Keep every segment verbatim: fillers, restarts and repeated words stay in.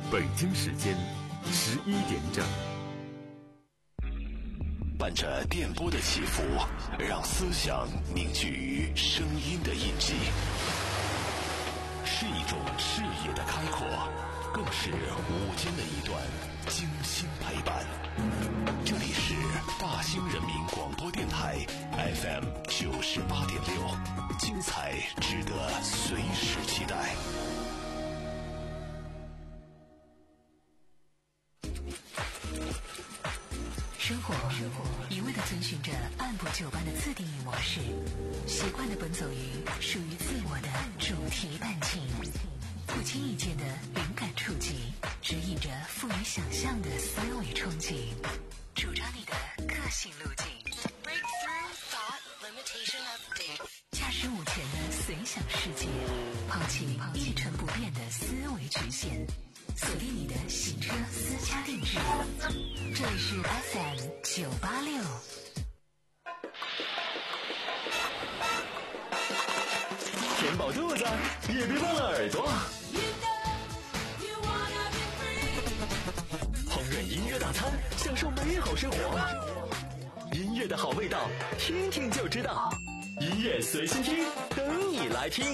北京时间十一点整。 伴着电波的起伏，让思想凝聚于声音的印记，是一种视野的开阔，更是午间的一段精心陪伴。这里是大兴人民广播电台 F M 九十八点六，精彩值得随时期待。 生活一味地遵循着按部就班的自定义模式，习惯地奔走于属于自我的主题伴情，不经意间的灵感触及，指引着富于想象的思维憧憬，主张你的个性路径。Breakthrough Thought Limitation Update， 驾驶舞前的随想世界，抛弃一成不变的思维局限，锁定你的行车私家定制。这里是 F M 九八六。 填饱肚子，也别忘了耳朵。烹饪音乐大餐，享受美好生活。音乐的好味道，听听就知道。音乐随心听，等你来听。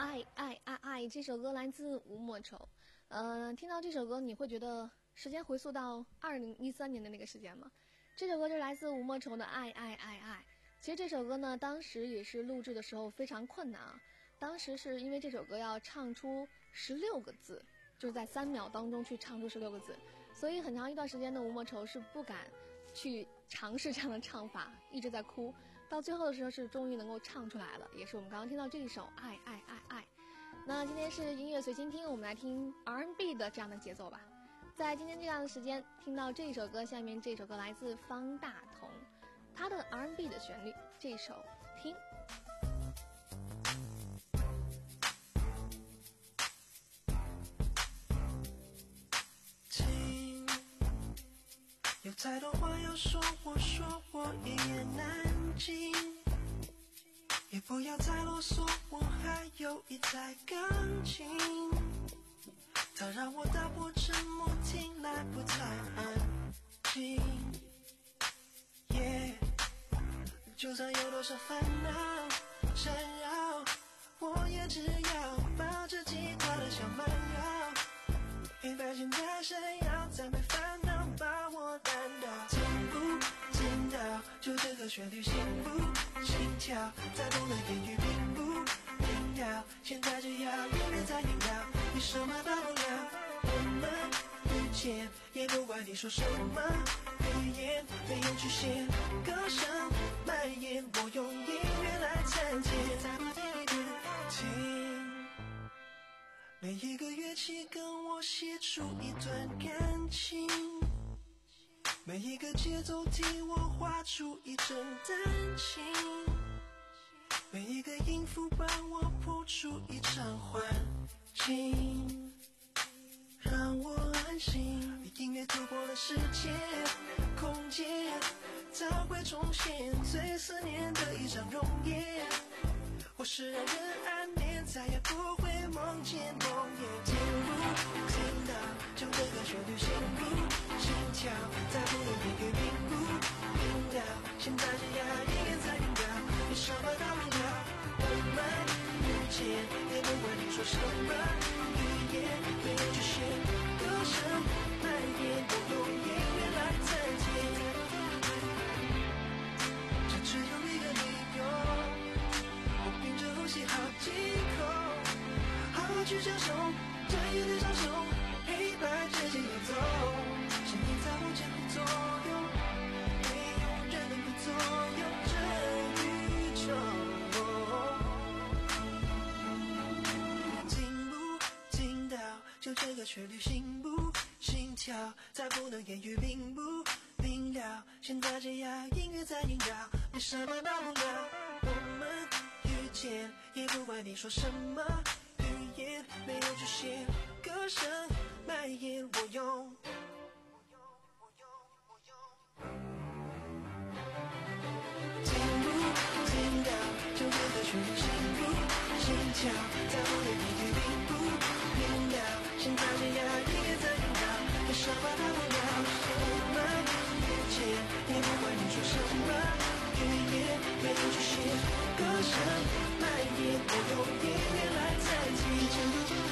爱爱爱爱，这首歌来自吴莫愁。呃，听到这首歌，你会觉得时间回溯到二零一三年的那个时间吗？这首歌就来自吴莫愁的《爱爱爱爱》。其实这首歌呢，当时也是录制的时候非常困难啊。当时是因为这首歌要唱出十六个字，就是在三秒当中去唱出十六个字，所以很长一段时间的吴莫愁是不敢去尝试这样的唱法，一直在哭。到最后的时候是终于能够唱出来了，也是我们刚刚听到这一首《爱爱爱爱》。那今天是音乐随心听，我们来听 R and B 的这样的节奏吧。在今天这样的时间听到这首歌，下面这首歌来自方大同，他的 R and B 的旋律，这首听。 听，有太多话要说，我说我一言难尽，也不要再啰嗦，我还有一台钢琴，它让我打破沉默，听来不太安静。Yeah， 就算有多少烦恼缠绕，我也只要抱着吉他的小慢摇，黑白键太闪耀，再没烦恼把我弹倒。听不听到？就这个旋律，心不心跳？再不能言语，并不明了。现在只要音乐在萦绕，你什么大不了。我们遇见，也不管你说什么，语言没有局限，歌声蔓延，我用音乐来参见。再不听一遍，听。每一个乐器跟我写出一段感情，每一个节奏替我画出一阵丹青，每一个音符帮我谱出一场幻境，让我安心。音乐突破了时间空间，它会重现最思念的一场容颜，或是让人安眠，再也不会梦见梦魇。听不听到？就这个旋律，心不心跳？再不能言语，并不明了。现在只要音乐在萦绕，有什么大不了？我们遇见，也不管你说什么，语言没有局限，歌声蔓延，我用音乐来再见。这只有一个理由，我屏着呼吸好几口，好好去享受这一对双手，黑白之间游走，声音在我前后左右，没有人能够左右这宇宙。听不听到？就这个旋律，心不心跳？再不能言语，并不明了。现在只要音乐在萦绕，没什么大不了。我们遇见，也不管你说什么，语言没有局限，歌声蔓延，我用。听不听到？就这个旋律，心不心跳？再不能言语，并不明了。现在只要音乐在萦绕，有什么大不了？我们遇见，也不管你说什么，语言没有局限，歌声蔓延，我用音乐来再见。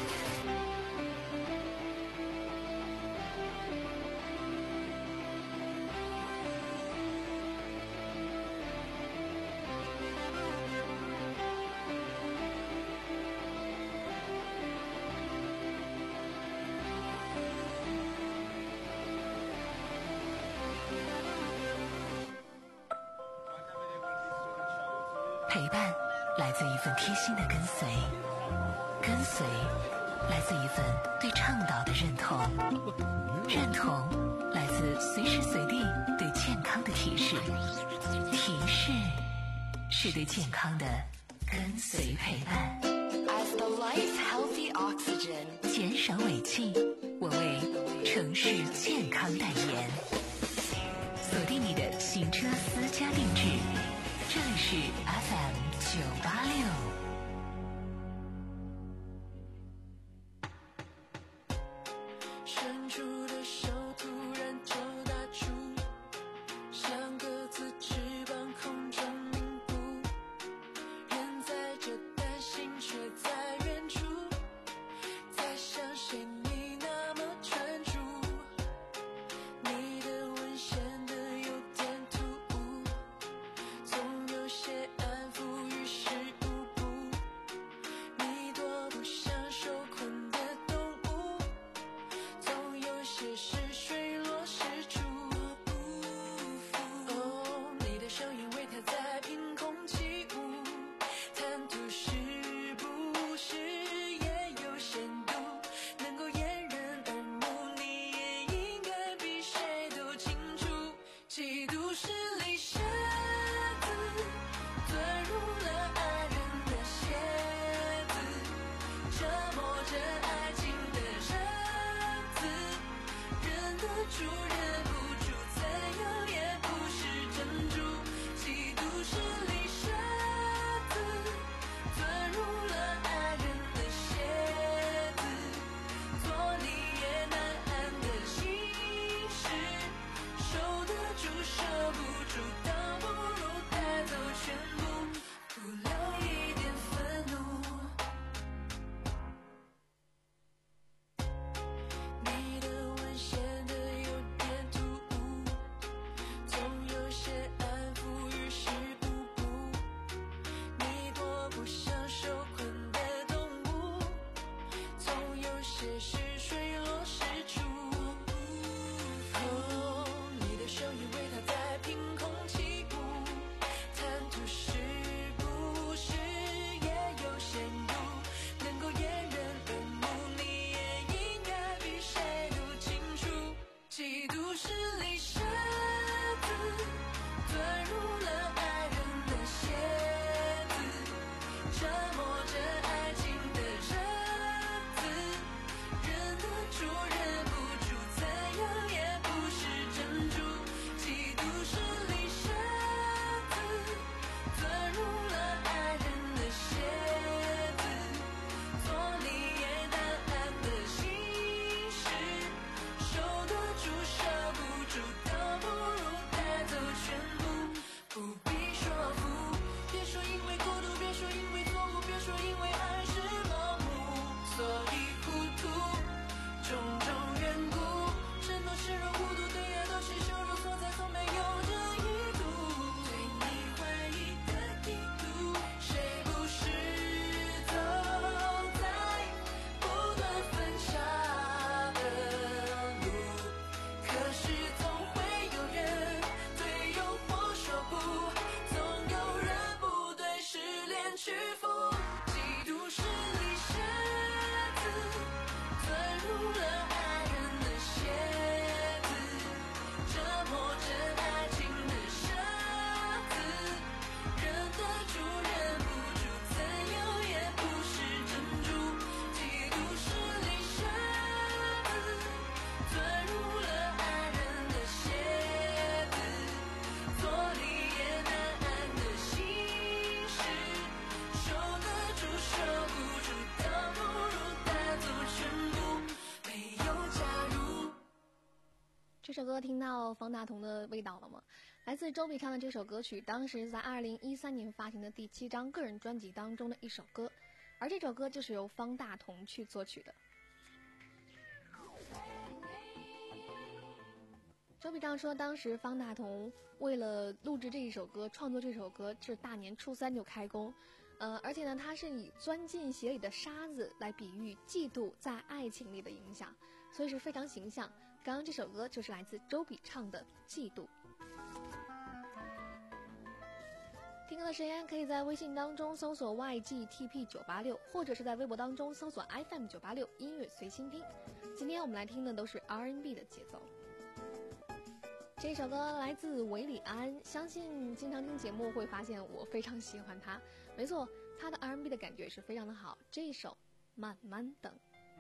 陪伴来自一份贴心的跟随，跟随来自一份对倡导的认同，认同来自随时随地对健康的提示，提示是对健康的跟随陪伴。 As the lights healthy oxygen， 减少尾气，我为城市健康代言。锁定你的行车私家定制，这里是 F M 九八六。 伸出的手突然就打出，像各自翅膀空中凝固，人在这担心，却在折磨着爱情的热子，忍得住忍不住，怎样也不是珍珠，嫉妒是离沙子，钻入了爱人的鞋子，做你也难安的心事，守得住守不住，倒不如带走全部，不必说服，别说因为孤独，别说因为错误，别说因为爱是盲目，所以糊涂，种种缘故，真都视若无睹，对爱都是羞辱，错在从没有这一度，对你怀疑的意图，谁不是走在不断分岔的路，可是总会有人对诱惑说不，总有人不对失恋屈服，嫉妒是离沙子，钻入了爱人的鞋子，折磨着爱情的沙子，忍得住忍不住，怎样也不是珍珠，嫉妒是离沙子，钻入了爱人的鞋子，做你也难安的心事，守得住守不住，倒不如带走全部，没有假如。 这首歌听到方大同的味道了吗？来自周笔畅的这首歌曲，当时在二零一三年发行的第七张个人专辑当中的一首歌，而这首歌就是由方大同去作曲的。周笔畅说，当时方大同为了录制这一首歌，创作这首歌，是大年初三就开工，呃，而且呢，他是以钻进鞋里的沙子来比喻嫉妒在爱情里的影响，所以是非常形象。刚刚这首歌就是来自周笔畅的《嫉妒》。听歌的时间可以在微信当中搜索 Y G T P 九八六，或者是在微博当中搜索 F M 九八六音乐随心听。今天我们来听的都是 R and B 的节奏。这首歌来自韦礼安，相信经常听节目会发现我非常喜欢他。没错，他的 R and B 的感觉是非常的好。这一首《慢慢等》。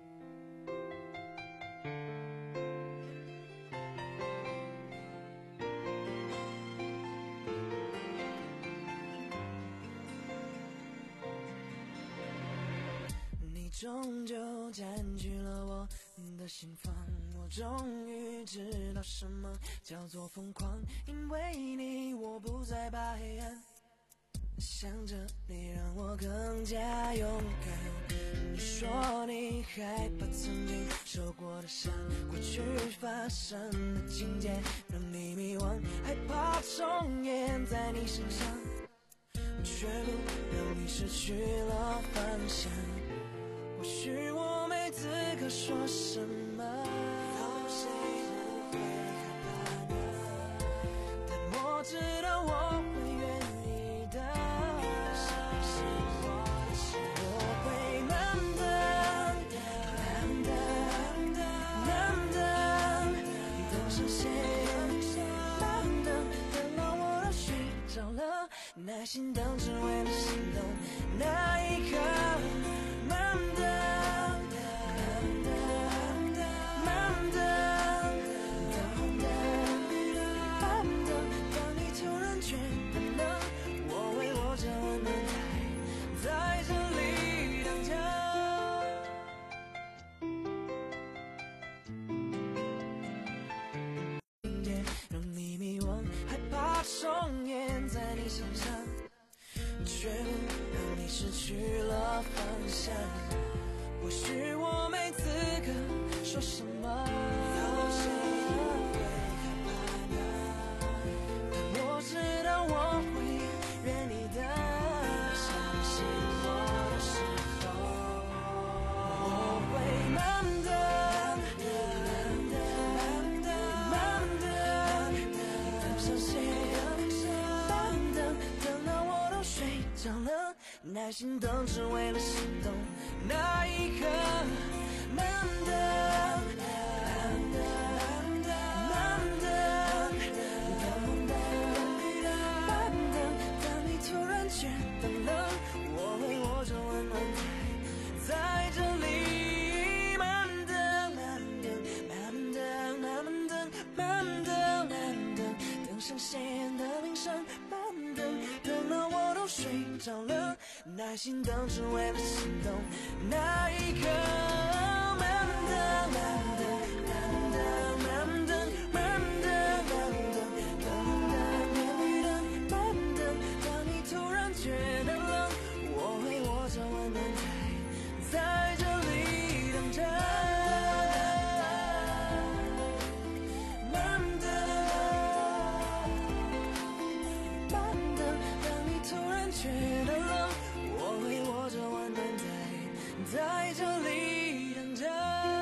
你终究占据了我的心房，我终于知道什么叫做疯狂，因为你我不再怕黑暗，想着你让我更加勇敢。你说你害怕曾经受过的伤，过去发生的情节让你迷惘，害怕重演在你身上，却不让你失去了方向。或许我没资格说什么，有谁人会害怕呢？但我知道我会愿意的，相信我的事，我会慢等，慢等，慢等，等上谁，慢等，等到我都睡着了，耐心等只为了心动那一刻。慢等，慢等，慢等，等等，慢等，当你突然觉得冷，我为我这温暖在在这里等着。情节让你迷惘，害怕重演在你身上，却不让你失去了方向。或许我没资格说什么，有谁会害怕呢？但我知道我会愿意的，相信我的时候，我会慢等，慢等，慢等，等上谁，慢等，等到我都睡着了，耐心等只为了心动那一刻。慢等，慢等，慢等，等等，慢等，当你突然觉得冷，我为我我就温暖在在这里。慢等慢等慢等慢慢等慢等慢等，等上线的铃声，慢等等到我都睡着了，耐心等只为了心动那一刻。慢等慢等慢等慢等慢等慢等等等慢等，当你突然觉得冷，我会握着温暖在在这里等着。慢等慢等，当你突然觉得冷，我会握着温暖在在这里等着。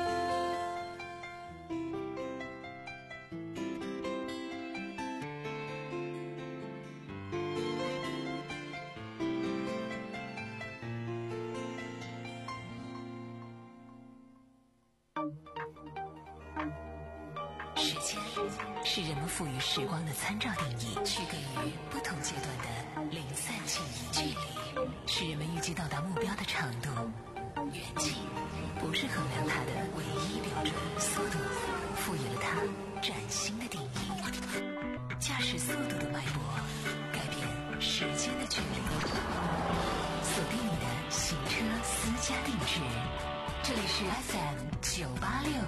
时间是人们赋予时光的参照定义，区隔于不同阶段的零散记忆。距离是人们预计到达目标的长度，远近不是衡量它的唯一标准。速度赋予了它崭新的定义，驾驶速度的脉搏改变时间的距离。锁定你的行车私家定制，这里是 F M 九八六。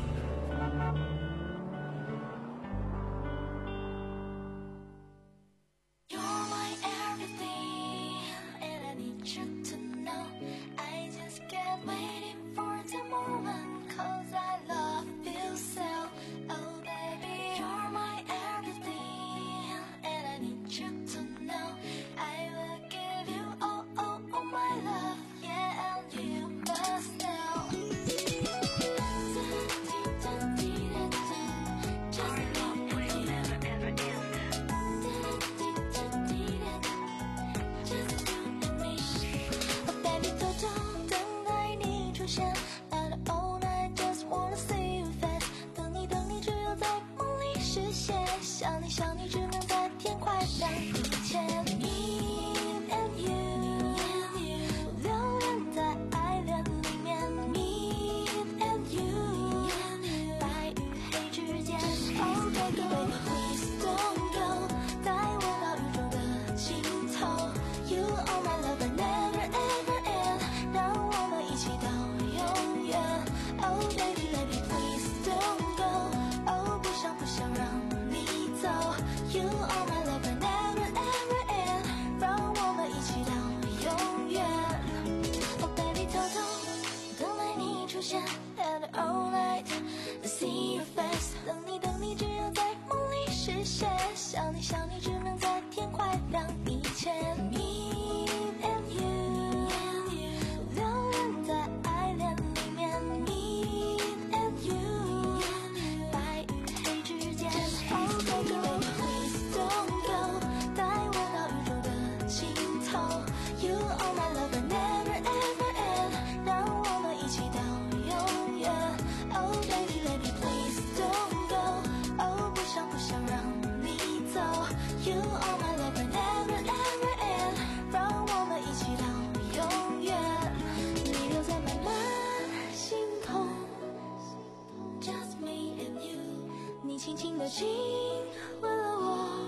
亲吻了我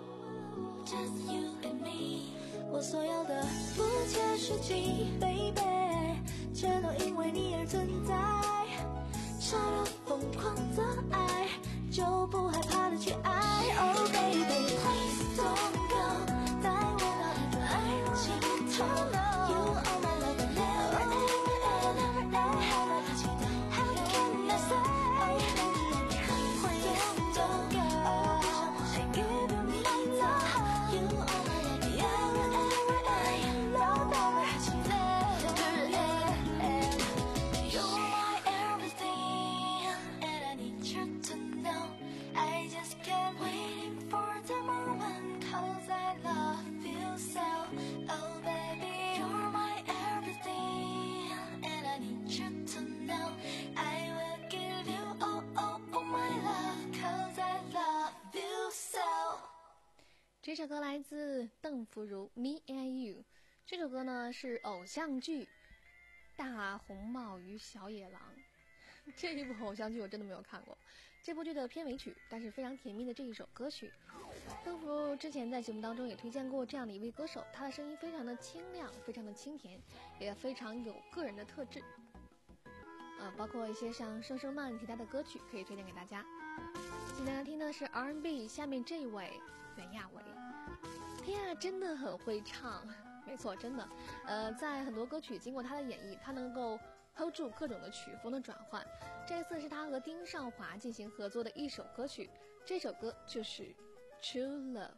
Just you and me， 我所有的不切实际 Baby， 全都因为你而存在，傻到疯狂的爱，就不害怕的去爱。 Oh baby please don't go， 带我到宇宙的尽头。 You are my love and never ever ever ever 和我一起到 How can I say 这首歌来自邓福如 Me and You， 这首歌呢是偶像剧《大红帽与小野狼》，这一部偶像剧我真的没有看过。这部剧的片尾曲，但是非常甜蜜的这一首歌曲。邓福之前在节目当中也推荐过这样的一位歌手，他的声音非常的清亮，非常的清甜，也非常有个人的特质。呃，包括一些像声声慢其他的歌曲可以推荐给大家。今天来听的是 R and B， 下面这一位袁娅维，天啊，真的很会唱。没错，真的，呃，在很多歌曲经过他的演绎，他能够 hold 住各种的曲风的转换。这次是他和丁少华进行合作的一首歌曲，这首歌就是《True Love》。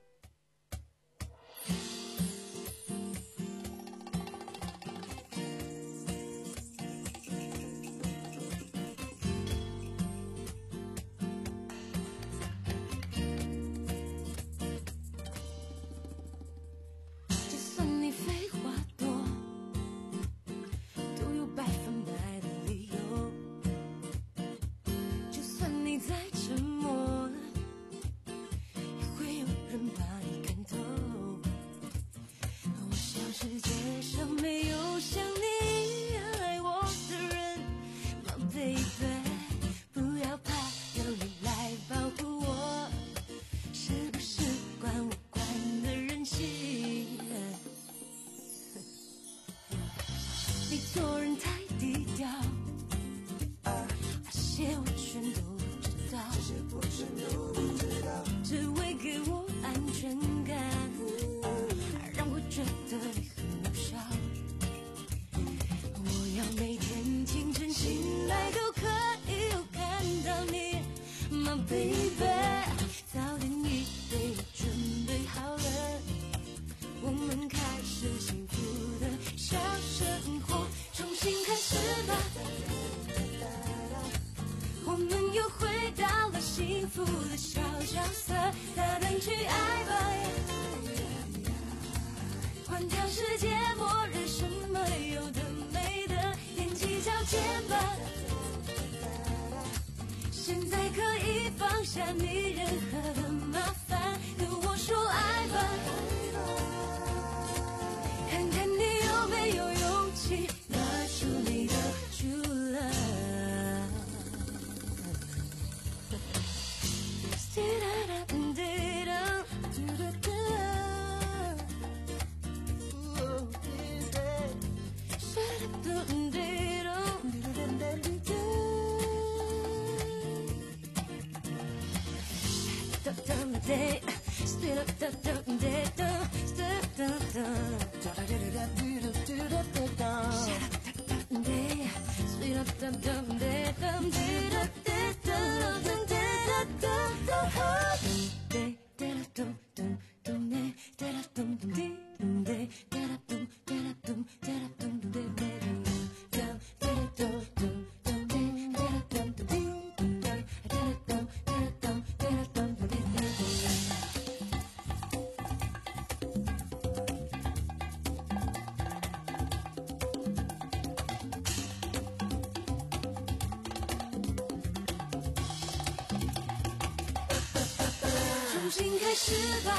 重新开始吧，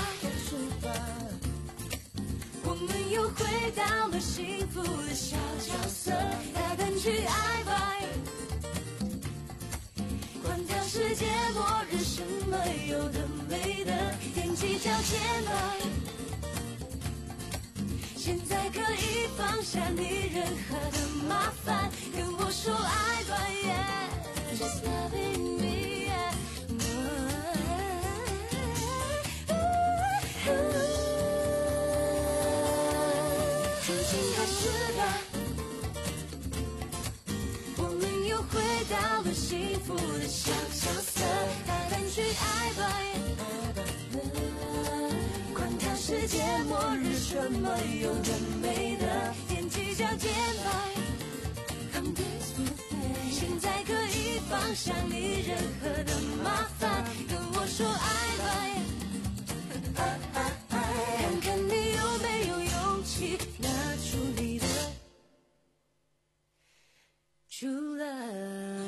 我们又回到了幸福的小角色，大胆去爱吧，关掉世界末日，什么有的没的，踮起脚尖吧，现在可以放下你任何的麻烦，跟我说爱吧 yeah, just loving me yeah,重新开始吧，我们又回到了幸福的小角色，大胆去爱吧，关掉世界末日，什么有的没的，踮起脚尖吧，现在可以放下你任何的麻烦，跟我说爱吧，看看你有没有勇气拿出你的 true love。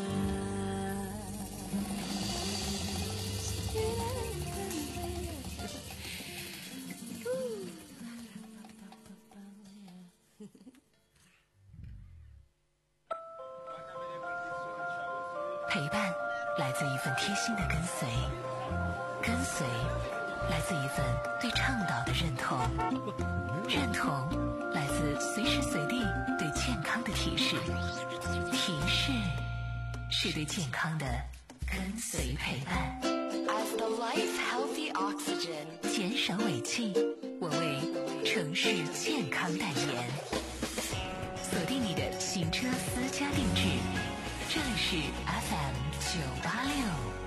陪伴来自一份贴心的跟随，跟随来自一份对倡导的认同，认同来自随时随地对健康的提示，提示是对健康的跟随陪伴。 As the lights healthy oxygen， 减少尾气，我为城市健康代言。锁定你的行车私家定制，这里是 F M 九八六。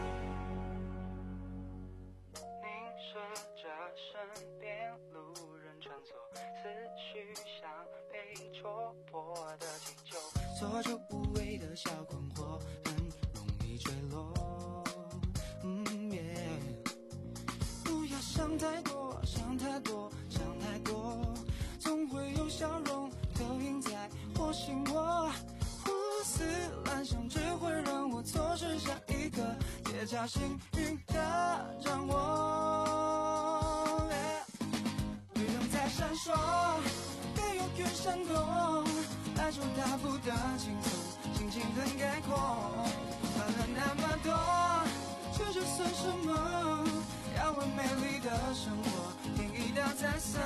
凝视着身边路人穿梭，思绪像被戳破的气球，做出无谓的小困惑，很容易坠落。嗯耶，不要想太多，想太多，想太多，总会有笑容投影在我心窝。胡思乱想只会让我错失下一个结痂幸运的掌握。绿灯在闪烁，没有雨闪躲，来出大步的轻松，心情很开阔，快乐那么多，这就算什么？要为美丽的生活添一道彩色。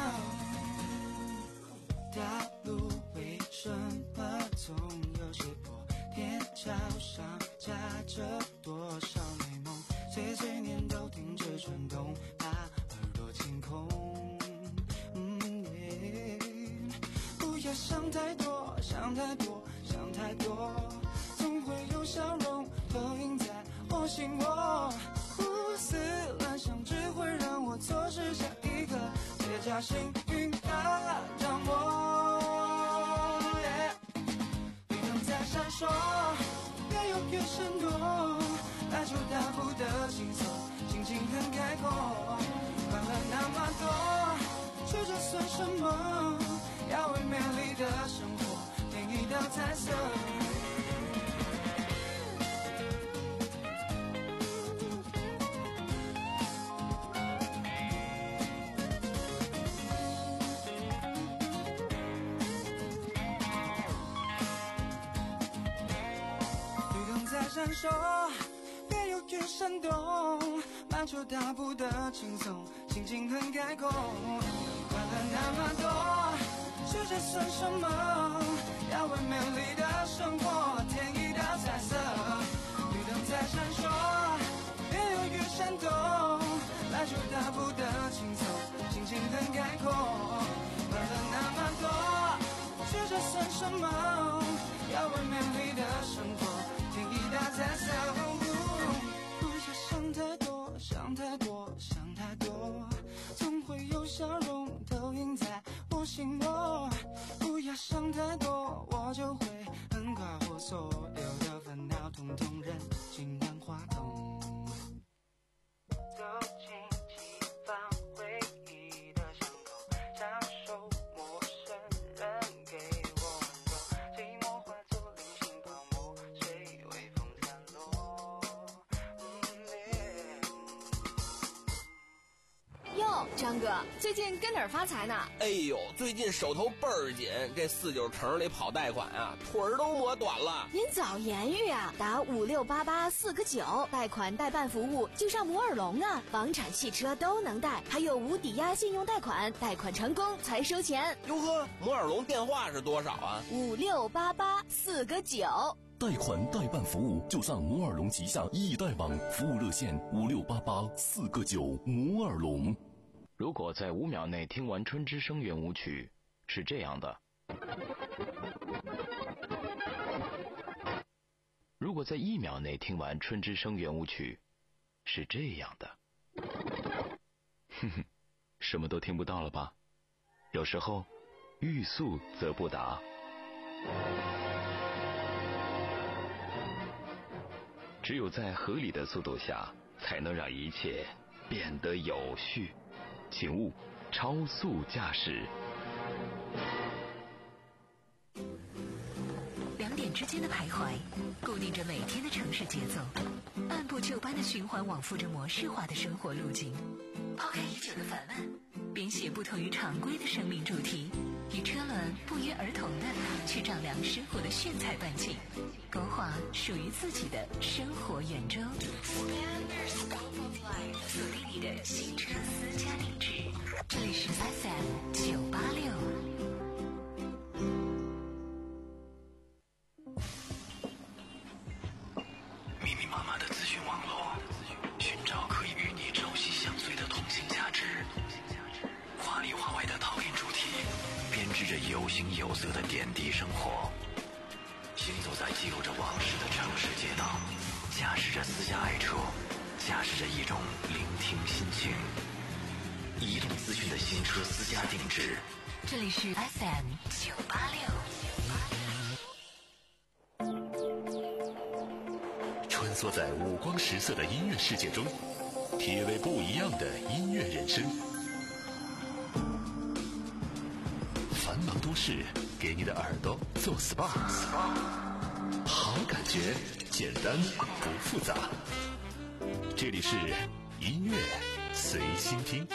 大路为什么总有些坡？天桥上夹着多少美梦？碎碎念都停止转动，把耳朵清空。嗯耶，不要想太多，想太多，想太多，总会有笑容投影在我心窝。胡思乱想只会让我错失下一个结痂幸运的掌握。绿灯在闪烁，没有雨闪躲，来出大步的轻松，心情很开阔，快乐那么多，这就算什么？要为美丽的生活添一道彩色。闪烁，别有雨闪动，迈出大步的轻松，心情很开阔，快乐那么多，这这算什么？要为美丽的生活添一道彩色。绿灯在闪烁，别有雨闪动，迈出大步的轻松，心情很开阔，快乐那么多，这这算什么？要为美丽的生活添一道彩色。不要想太多，想太多，想太多，总会有笑容投影在我心窝。不要想太多，我就会很快活，所有的烦恼统统扔进万花筒。走进起放回忆的巷口，享受陌生人给我温柔，寂寞化作零星泡沫，随微风散落。 哟，张哥，最近跟哪儿发财呢？ 哎呦，最近手头倍儿紧，这四九城里跑贷款啊，腿儿都磨短了。 您早言语啊，打五六八八四个九，贷款代办服务就上摩尔龙啊，房产、汽车都能贷，还有无抵押信用贷款，贷款成功才收钱。 哟呵，摩尔龙电话是多少啊？ 五六八八四个九。 贷款代办服务就上摩尔龙旗下易贷网，服务热线五六八八四个九。摩尔龙。 如果在五秒内听完《春之声》圆舞曲，是这样的；如果在一秒内听完《春之声》圆舞曲，是这样的。哼哼，什么都听不到了吧？有时候，欲速则不达。只有在合理的速度下，才能让一切变得有序。请勿超速驾驶。 两点之间的徘徊，固定着每天的城市节奏，按部就班的循环往复着模式化的生活路径。抛开已久的烦闷，编写不同于常规的生命主题，与车轮不约而同的去找丈量生活的炫彩伴景，勾画属于自己的生活圆周。锁定你的新车私家定制，这里是 F M 九八六。 密密麻麻的资讯网络，寻找可以与你朝夕相随的通信价值。华里华外的讨论主题，编织着有形有色的点滴生活。行走在记录着往事的城市街道，驾驶着私家爱车，驾驶着一种聆听心情。移动资讯的新车私家定制， 这里是 F M 九八六。 穿梭在五光十色的音乐世界中，体味不一样的音乐人生。繁忙都市，给你的耳朵做 S P A， 好感觉，简单不复杂。这里是音乐随心听。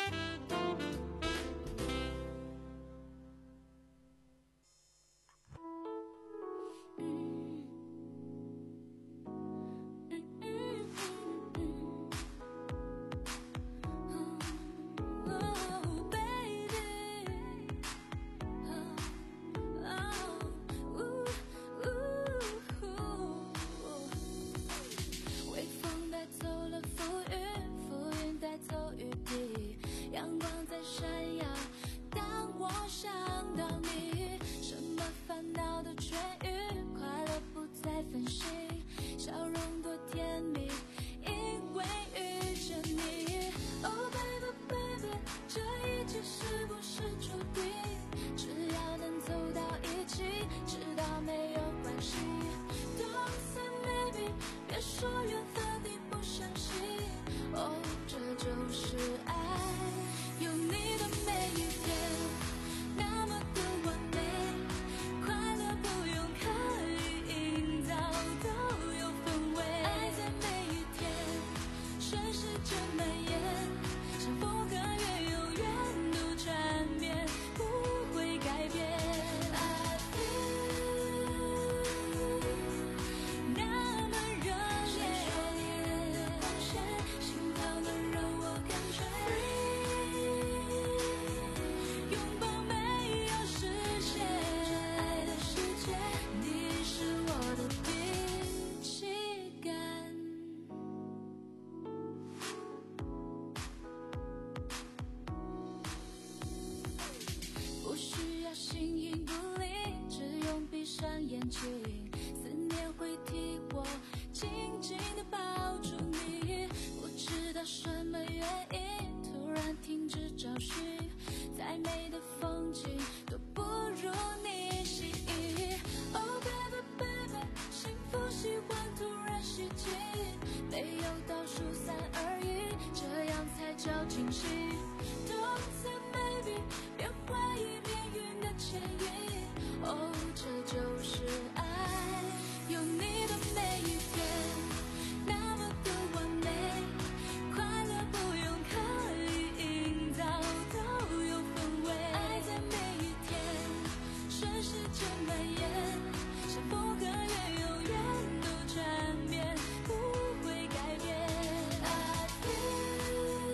思念会替我紧紧地抱住你，不知道什么原因突然停止找寻，再美的风景都不如你心意。 Oh baby baby， 幸福喜欢突然袭击，没有倒数三二一，这样才叫惊喜。 Don't say maybe， 别怀疑命运的牵引，哦，这就是爱，有你的每一天，那么的完美，快乐不用刻意营造，都有氛围，爱在每一天，顺时针蔓延，像风和月，永远都缠绵，不会改变。I feel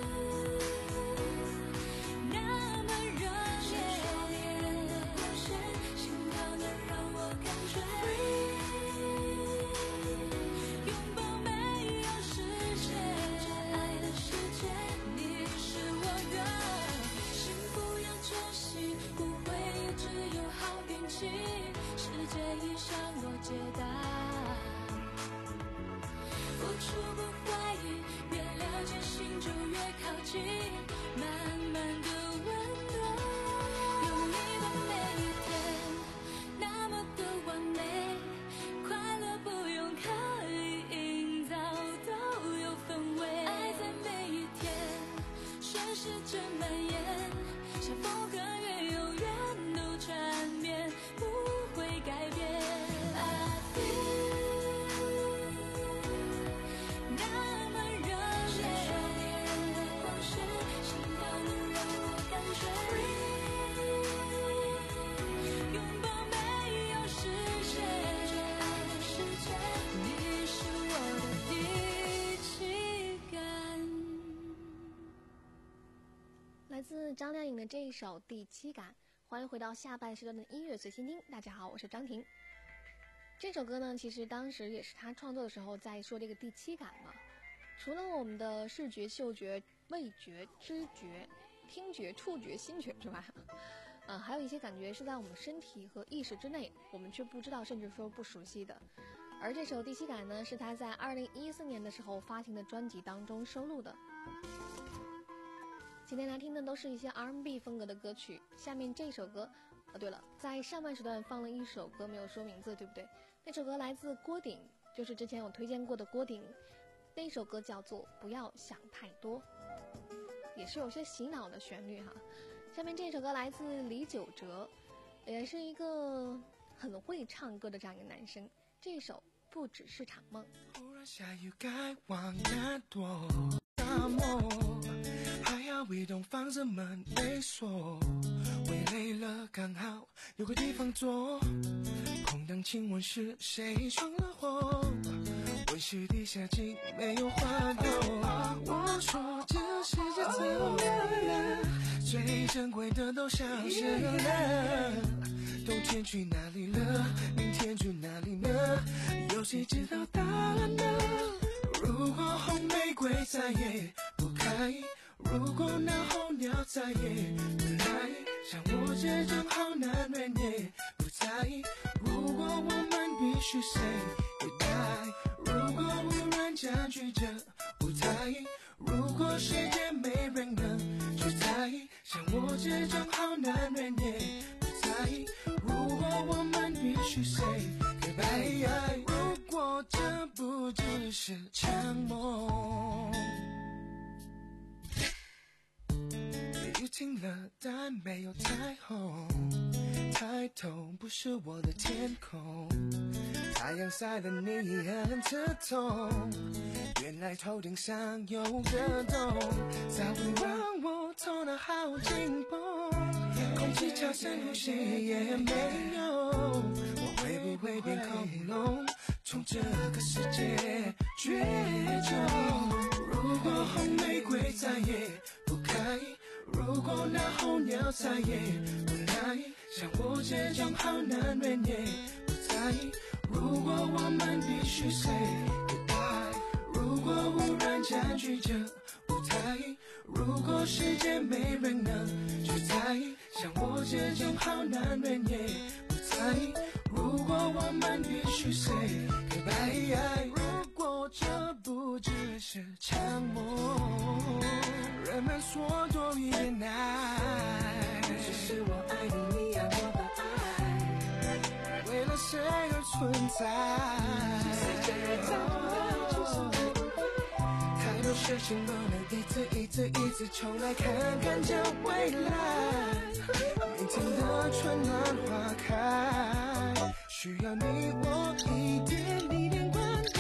那么热烈，心跳的让我感觉。 的这一首《第七感》。欢迎回到下半时段的音乐随心听。大家好，我是张婷。这首歌呢，其实当时也是他创作的时候在说这个第七感嘛。除了我们的视觉、嗅觉、味觉、知觉、听觉、触觉、心觉之外，呃，还有一些感觉是在我们身体和意识之内，我们却不知道，甚至说不熟悉的。而这首《第七感》呢，是他在二零一四年的时候发行的专辑当中收录的。今天来听的都是一些 R and B 风格的歌曲。下面这首歌，哦对了，在上半时段放了一首歌，没有说名字，对不对？那首歌来自郭顶，就是之前有推荐过的郭顶。那首歌叫做《不要想太多》，也是有些洗脑的旋律哈。下面这首歌来自李玖哲，也是一个很会唱歌的这样一个男生。这首不只是场梦。 忽然下雨该往哪躲？大漠还要移动，房子门没锁，我也累了，刚好有个地方坐。空荡，请问是谁闯了祸？温室地下竟没有花朵。我说这世界走了，最珍贵的都消失了。冬天去哪里了？明天去哪里呢？有谁知道答案呢？如果红玫瑰再也不开，如果那候鸟再也不来，像我这种好男人也不在。如果我们必须 say goodbye， 如果无人占据着舞台，如果世界没人能主宰，像我这种好男人也不在。如果我们必须 say goodbye， 如果这不只是场梦。雨停了，但没有彩虹，抬头不是我的天空，太阳晒得你很刺痛，原来头顶上有个洞，早不让我头脑好紧绷，空气超深呼吸也没有，我会不会变恐龙，从这个世界绝种？如果红玫瑰再也不开，如果那候鸟再也不来，像我这种好男人也不在。如果我们必须 say goodbye， 如果无人占据着舞台，如果世界没人能主宰，像我这种好男人也不在。如果我们必须 say goodbye， 如果这不只是场梦，人们说多一点爱，只是我爱你，你爱我的爱，为了谁而存在？太多事情不能一次一次一次重来，看看这未来，明天的春暖花开，需要你我一点一点灌溉。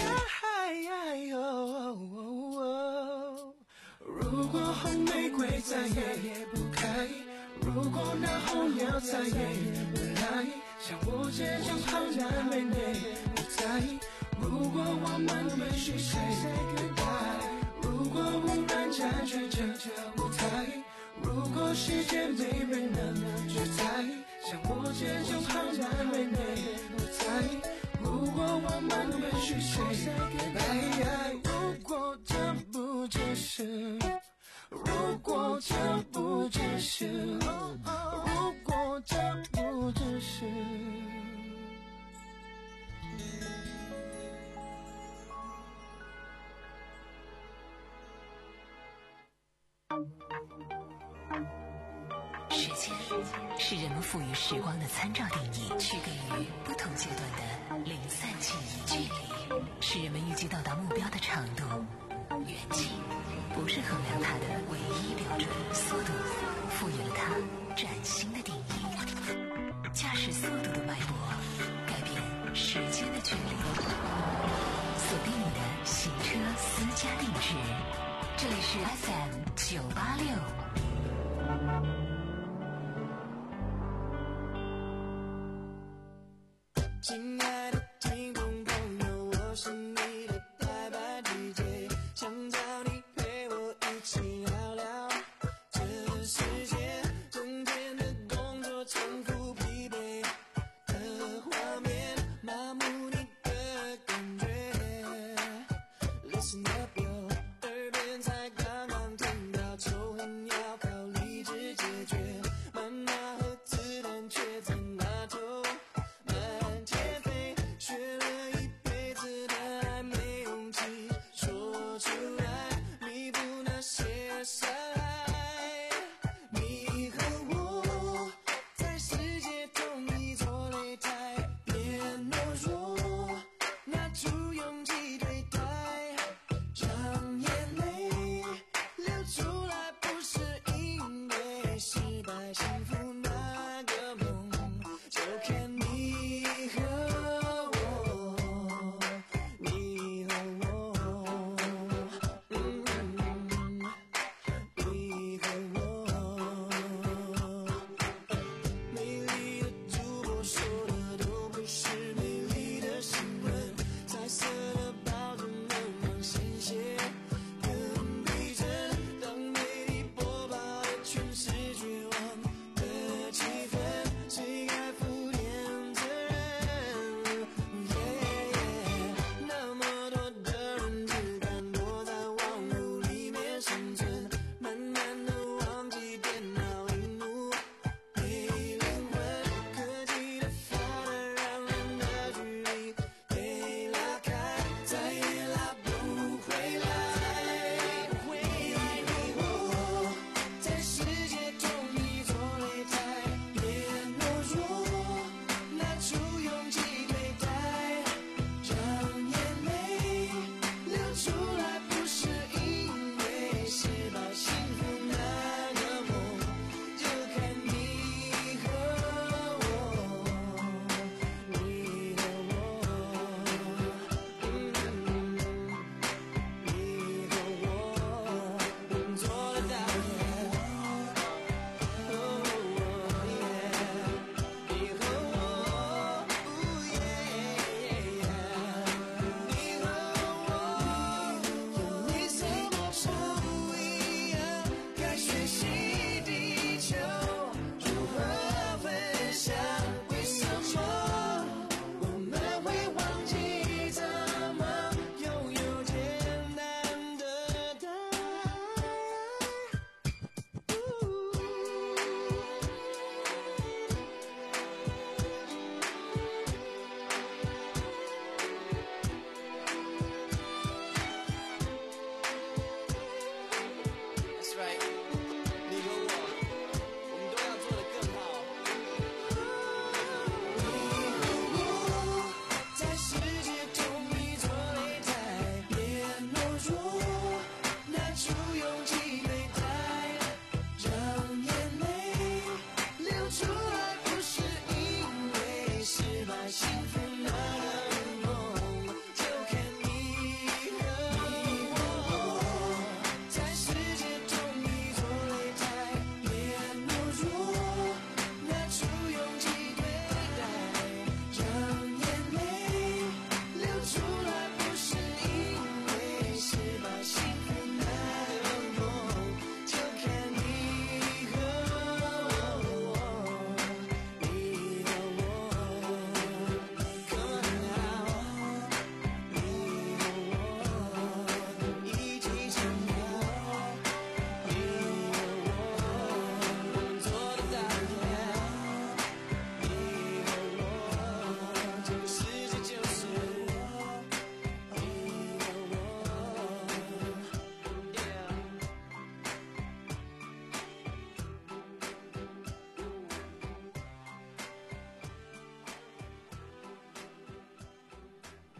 如果红玫瑰再也不开，如果那候鸟再也不来，像我这种好男人也不在。如果我们必须 say goodbye， 如果无人占据着舞台，如果世界没人能主宰，像我这种好男人也不在。如果我们必须 say goodbye， 如果这不只是，如果这不只是，如果这不只是。 时间是人们赋予时光的参照定义，区隔于不同阶段的零散记忆。距离是人们预计到达目标的长度，远近不是衡量它的唯一标准。速度赋予了它崭新的定义，驾驶速度的脉搏改变时间的距离。锁定你的行车私家定制，这里是 F M 九八六。 亲爱的听众朋友，我是你的代班 D J， 想找你陪我一起聊聊这个世界，这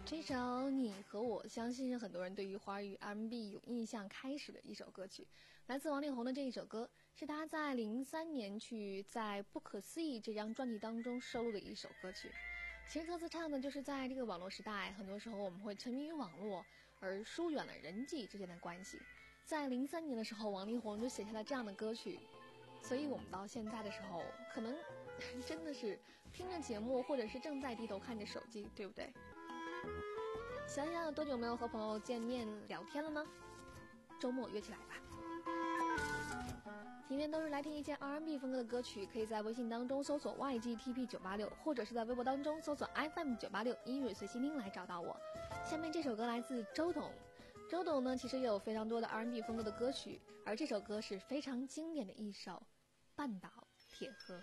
这首你和我相信是很多人对于华语 R and B 有印象开始的一首歌曲，来自王力宏的这一首歌是他在零三年去在不可思议这张专辑当中收录的一首歌曲。其实歌词唱的就是在这个网络时代，很多时候我们会沉迷于网络而疏远了人际之间的关系。在零三年的时候，王力宏就写下了这样的歌曲，所以我们到现在的时候可能真的是听着节目或者是正在低头看着手机，对不对？想想有多久没有和朋友见面聊天了呢？周末约起来吧。今天都是来听一些 R and B 风格的歌曲，可以在微信当中搜索 Y G T P 九八六， 或者是在微博当中搜索 F M 九八六 音乐随心听来找到我。下面这首歌来自周董，周董呢其实也有非常多的 R and B 风格的歌曲，而这首歌是非常经典的一首《半岛铁盒》。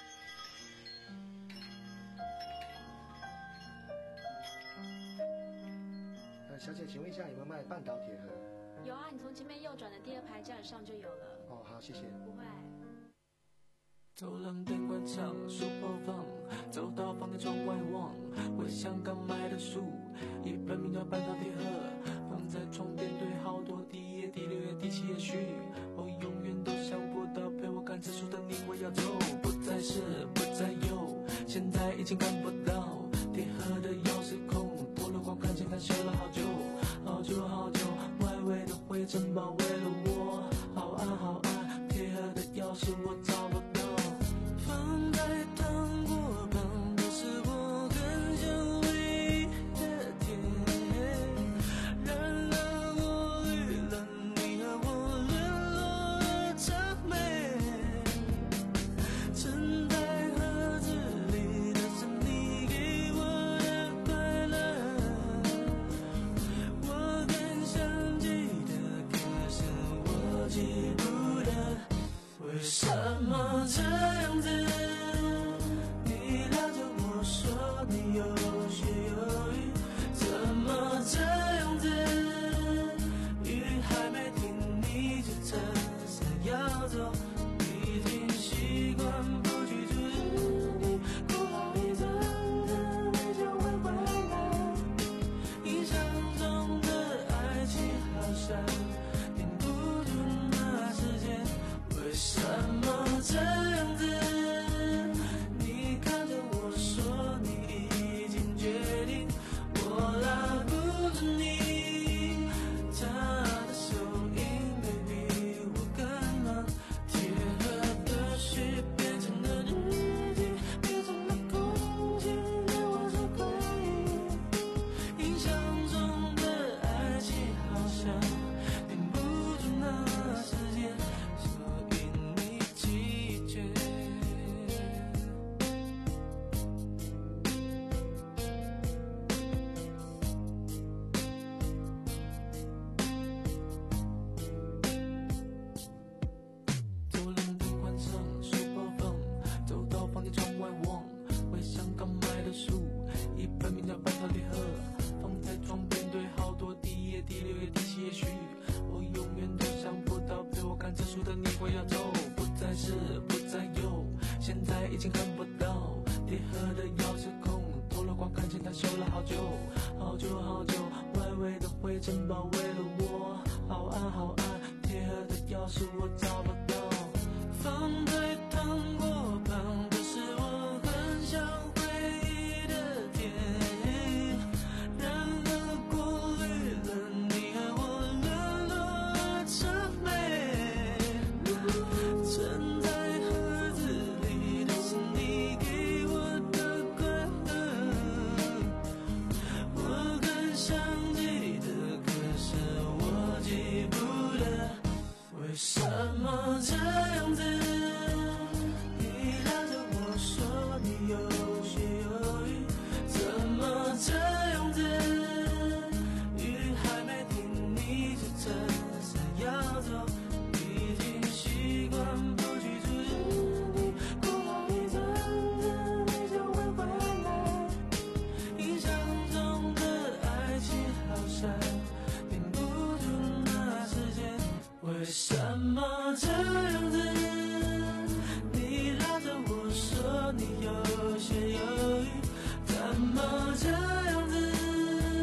呃，小姐，请问一下有没有卖半岛铁盒？ 有啊，你从前面右转的第二排架子上就有了。 哦，好，谢谢。 不会。 走廊灯关上，书包放，走到房间窗外望，回想刚买的书，一本名叫《半岛铁盒》，放在床边堆好多，第一页、第六页、第七页序，我永远都想不到陪我看这书的你我要走，不再是，不再有，现在已经看不到铁盒的钥匙孔，脱了光看见它修了好久，好久好久，外围的灰尘包围了我，好暗好暗，铁盒的钥匙我找不到。放在糖果旁的是我很想回忆的甜，然而过滤了你和我沦落的谄媚，沉在盒子里的是你给我的快乐，我更想记得，可是我记不得，为什么这样子？你拉着我说你有血有雨，怎么这样子？雨还没停，你就撑伞要走，已经习惯不去注意你，过好一阵子你就会回来。印象中的爱情好像停不住那时间，为什么这样子？你看着我说你已经决定，我拉不住你，他的手应该比我更忙，铁盒的血变成了日记，变成了空气，让我说回忆。印象中的爱情好像停不住那时间，所以你拒绝。走廊灯关上，书包放，走到房间窗外望，回想刚买的书，一本名叫《半岛铁盒》，放在床边堆好多，第一页、第六页、第七页序，我永远都想不到陪我看这书的你会要走，不再是，不再有，现在已经看不到铁盒的钥匙孔，脱了光看见它修了好久，好久好久，外围的灰尘包围了我，好暗好暗，铁盒的钥匙我找不到。放在糖果旁的是我很想回忆的甜，然而过滤了你和我沦落的谄媚，沉在盒子里的是你给我的快乐，我更想记得，可是我记不得，为什么这样子？你拉着我说你有血有雨，怎么这样子？雨还没停，你就撑伞要走，已经习惯不去注意你，过好一阵子你就会回来。印象中的爱情好像停不住那时间，为什么这样子？你拉着我说你有血有雨，怎么这样子？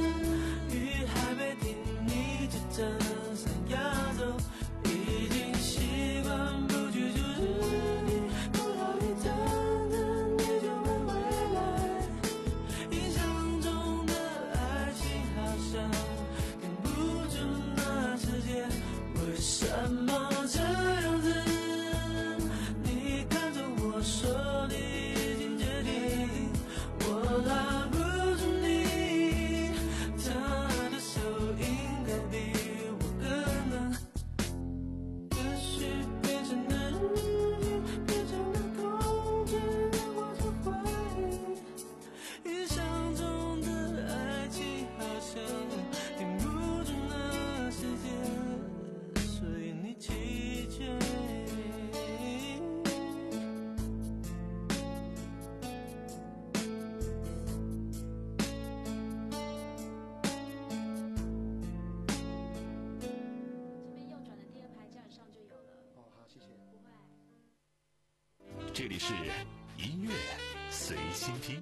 这里是音乐随心听。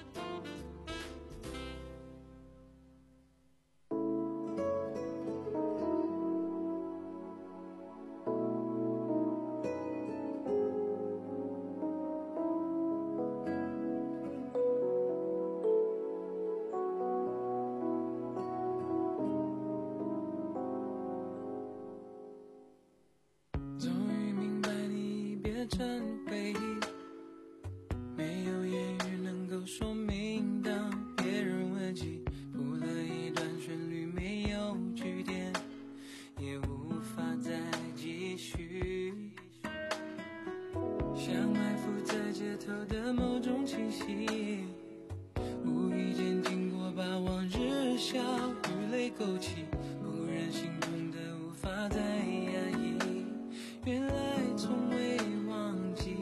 成回忆，没有言语能够说明。当别人问起，谱了一段旋律，没有句点，也无法再继续。像埋伏在街头的某种气息，无意间经过，把往日笑与泪勾起，不忍心中的无法再压抑。原来从未忘记，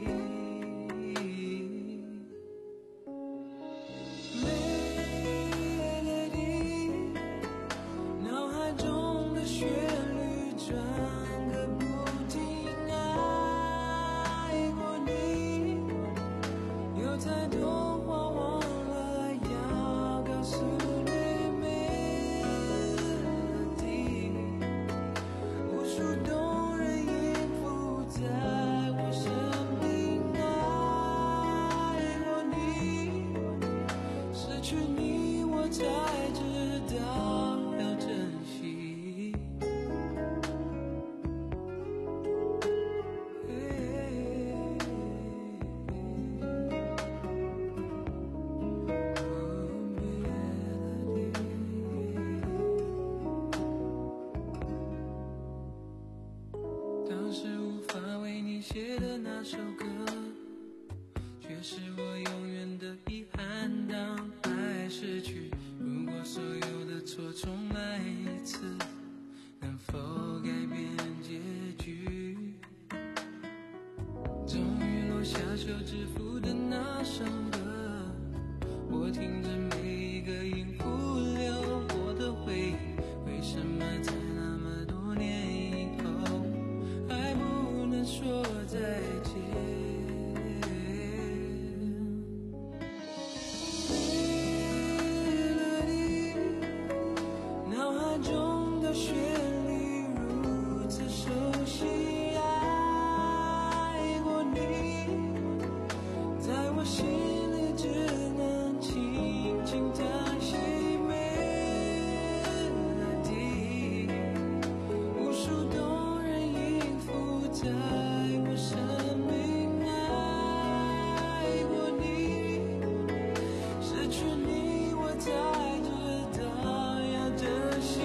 美乐蒂，脑海中的旋律转个不停。爱过你，有太多话忘了要告诉你。美乐蒂，无数动人音符在我生命。爱过你，失去你我才知道要珍惜。当时无法为你写的那首歌，却是我永远的遗憾。当爱逝去，如果所有的错重来一次，能否改变结局？终于落下手指符的那首歌，我听着每一个音符流过的回忆，为什么在那么多年以后还不能说再见？美乐蒂，脑海中的旋律如此熟悉。爱过你，在我心里只能轻轻叹息。美乐蒂，无数动人音符在我生命。爱过你，失去你我才知道要珍惜。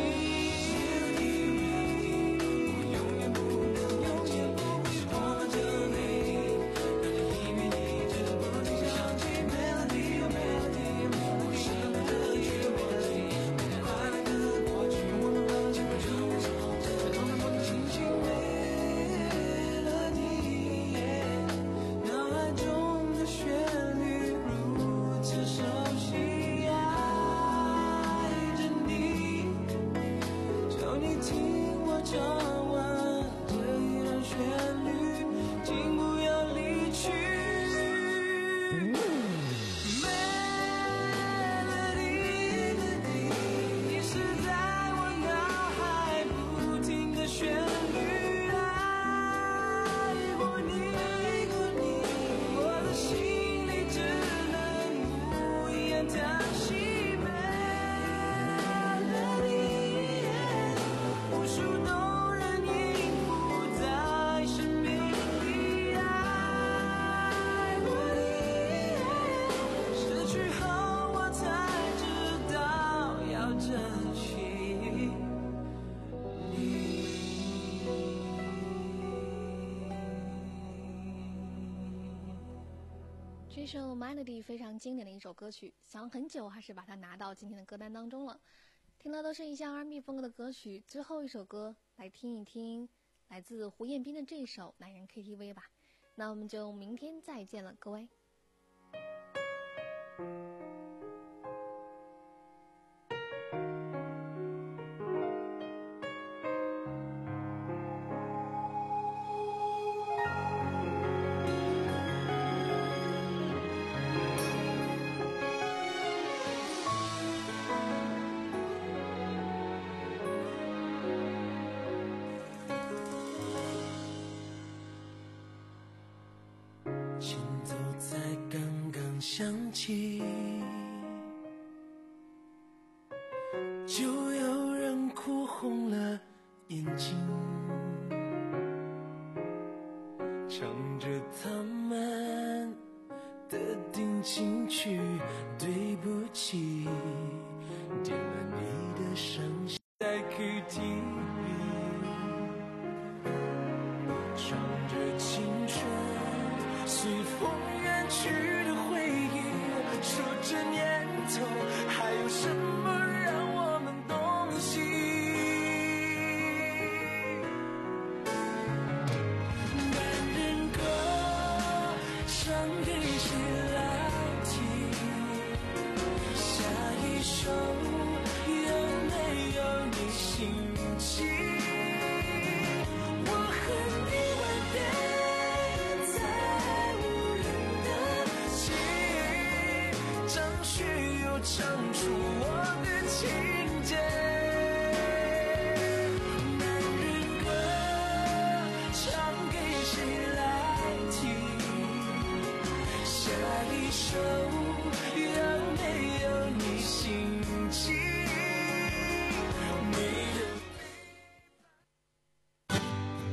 我永远不能忘记我们的美丽，让这音乐一直不停响起。Melody oh melody，我舍不得也忘记，每天快乐的过去，我们忘记我就会从这动荡不清醒。美乐蒂，脑海中的旋律如此熟悉。爱着你，求你听我唱完这一段旋律，请不要离去。美乐蒂，你是在我脑海不停的旋律。爱过你，我的心里只能无言叹息。美乐蒂，无数动人音符在生命里。爱过你，失去后我才知道要珍惜你。 这首 Melody 非常经典的一首歌曲，想很久还是把它拿到今天的歌单当中了。听了都是一些 R and B 风格的歌曲，最后一首歌来听一听来自胡彦斌的这首《男人 K T V》吧。那我们就明天再见了，各位。 想起，就有人哭红了眼睛，唱着他们的定情曲，对不起，点了你的伤心，在 K T V 唱着青春随风远去的回忆，说这年头还有什么让我们动心？男人歌唱给谁来听？下一首有没有你心情？我和你吻别在无人的街，张学友唱出我的情节。男人歌唱给谁来听？下一首有没有你心情？